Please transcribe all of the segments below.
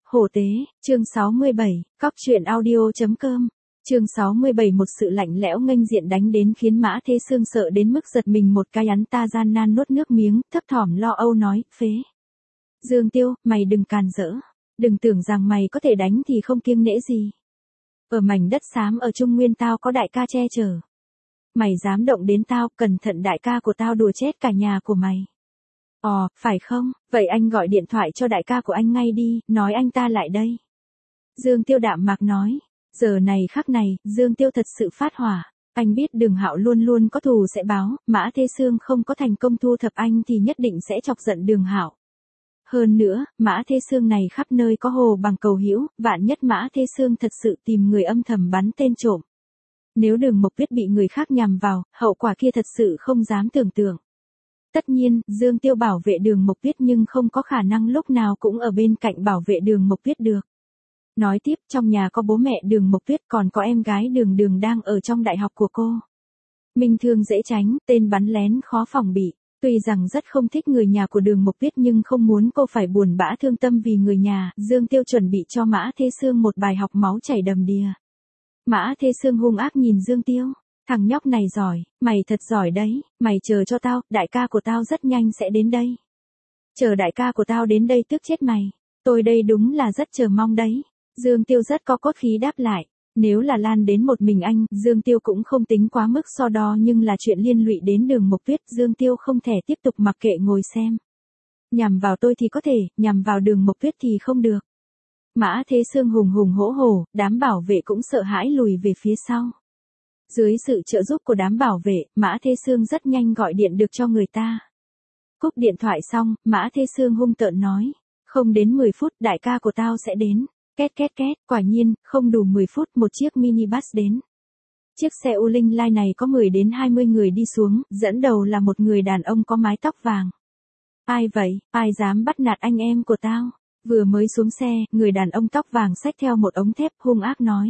Hổ tế, chương 67, cóc truyện audio.com. Chương 67 một sự lạnh lẽo nghênh diện đánh đến khiến Mã Thế Sương sợ đến mức giật mình một cái, hắn ta gian nan nuốt nước miếng, thấp thỏm lo âu nói, phế. Dương Tiêu, mày đừng càn rỡ. Đừng tưởng rằng mày có thể đánh thì không kiêng nể gì. Ở mảnh đất xám ở Trung Nguyên tao có đại ca che chở. Mày dám động đến tao, cẩn thận đại ca của tao đùa chết cả nhà của mày. Phải không, vậy anh gọi điện thoại cho đại ca của anh ngay đi, nói anh ta lại đây. Dương Tiêu đạm mạc nói, giờ này khắc này, Dương Tiêu thật sự phát hỏa. Anh biết Đường Hạo luôn luôn có thù sẽ báo, Mã Thế Sương không có thành công thu thập anh thì nhất định sẽ chọc giận Đường Hạo. Hơn nữa, Mã Thế Sương này khắp nơi có hồ bằng cầu hữu, vạn nhất Mã Thế Sương thật sự tìm người âm thầm bắn tên trộm. Nếu Đường Mộc Viết bị người khác nhằm vào, hậu quả kia thật sự không dám tưởng tượng. Tất nhiên, Dương Tiêu bảo vệ Đường Mộc Viết nhưng không có khả năng lúc nào cũng ở bên cạnh bảo vệ Đường Mộc Viết được. Nói tiếp, trong nhà có bố mẹ Đường Mộc Viết, còn có em gái Đường đang ở trong đại học của cô. Minh thương dễ tránh, tên bắn lén khó phòng bị. Tuy rằng rất không thích người nhà của Đường Mộc Viết nhưng không muốn cô phải buồn bã thương tâm vì người nhà, Dương Tiêu chuẩn bị cho Mã Thế Sương một bài học máu chảy đầm đìa. Mã Thế Sương hung ác nhìn Dương Tiêu. Thằng nhóc này giỏi, mày thật giỏi đấy, mày chờ cho tao, đại ca của tao rất nhanh sẽ đến đây. Chờ đại ca của tao đến đây tức chết mày, tôi đây đúng là rất chờ mong đấy. Dương Tiêu rất có cốt khí đáp lại, nếu là lan đến một mình anh, Dương Tiêu cũng không tính quá mức so đo, nhưng là chuyện liên lụy đến Đường Mộc Viết, Dương Tiêu không thể tiếp tục mặc kệ ngồi xem. Nhằm vào tôi thì có thể, nhằm vào Đường Mộc Viết thì không được. Mã Thế Sương hùng hùng hổ hổ, đám bảo vệ cũng sợ hãi lùi về phía sau. Dưới sự trợ giúp của đám bảo vệ, Mã Thế Sương rất nhanh gọi điện được cho người ta. Cúp điện thoại xong, Mã Thế Sương hung tợn nói, không đến 10 phút đại ca của tao sẽ đến. Két két két, quả nhiên, không đủ 10 phút một chiếc minibus đến. Chiếc xe U Linh Line này có 10 đến 20 người đi xuống, dẫn đầu là một người đàn ông có mái tóc vàng. Ai vậy, ai dám bắt nạt anh em của tao? Vừa mới xuống xe, người đàn ông tóc vàng xách theo một ống thép hung ác nói.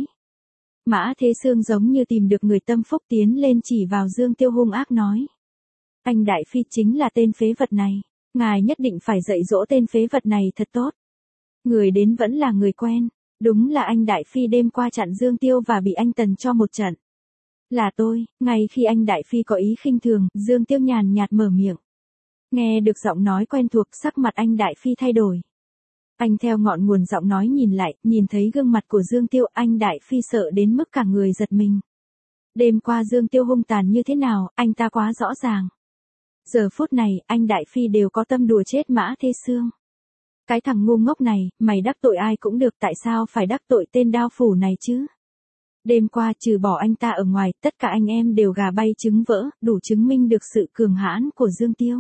Mã Thế Sương giống như tìm được người tâm phúc tiến lên chỉ vào Dương Tiêu hung ác nói. Anh Đại Phi chính là tên phế vật này, ngài nhất định phải dạy dỗ tên phế vật này thật tốt. Người đến vẫn là người quen, đúng là anh Đại Phi đêm qua chặn Dương Tiêu và bị anh Tần cho một trận. Là tôi, ngay khi anh Đại Phi có ý khinh thường, Dương Tiêu nhàn nhạt mở miệng. Nghe được giọng nói quen thuộc, sắc mặt anh Đại Phi thay đổi. Anh theo ngọn nguồn giọng nói nhìn lại, nhìn thấy gương mặt của Dương Tiêu, anh Đại Phi sợ đến mức cả người giật mình. Đêm qua Dương Tiêu hung tàn như thế nào, anh ta quá rõ ràng. Giờ phút này, anh Đại Phi đều có tâm đùa chết Mã Thế Sương. Cái thằng ngu ngốc này, mày đắc tội ai cũng được, tại sao phải đắc tội tên đao phủ này chứ? Đêm qua trừ bỏ anh ta ở ngoài, tất cả anh em đều gà bay trứng vỡ, đủ chứng minh được sự cường hãn của Dương Tiêu.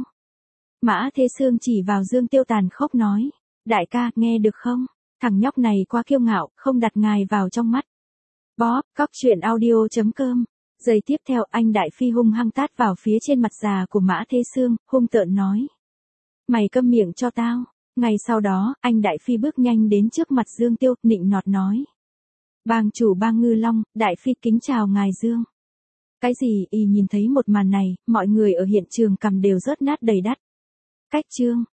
Mã Thế Sương chỉ vào Dương Tiêu tàn khốc nói, đại ca, nghe được không? Thằng nhóc này quá kiêu ngạo, không đặt ngài vào trong mắt. Bóp, cóc truyện audio.com. Giây tiếp theo, anh Đại Phi hung hăng tát vào phía trên mặt già của Mã Thế Sương, hung tợn nói. Mày câm miệng cho tao. Ngay sau đó, anh Đại Phi bước nhanh đến trước mặt Dương Tiêu, nịnh nọt nói. Bang chủ Bang Ngư Long, Đại Phi kính chào ngài Dương. Cái gì, nhìn thấy một màn này, mọi người ở hiện trường cằm đều rớt nát đầy đất. Cách chương.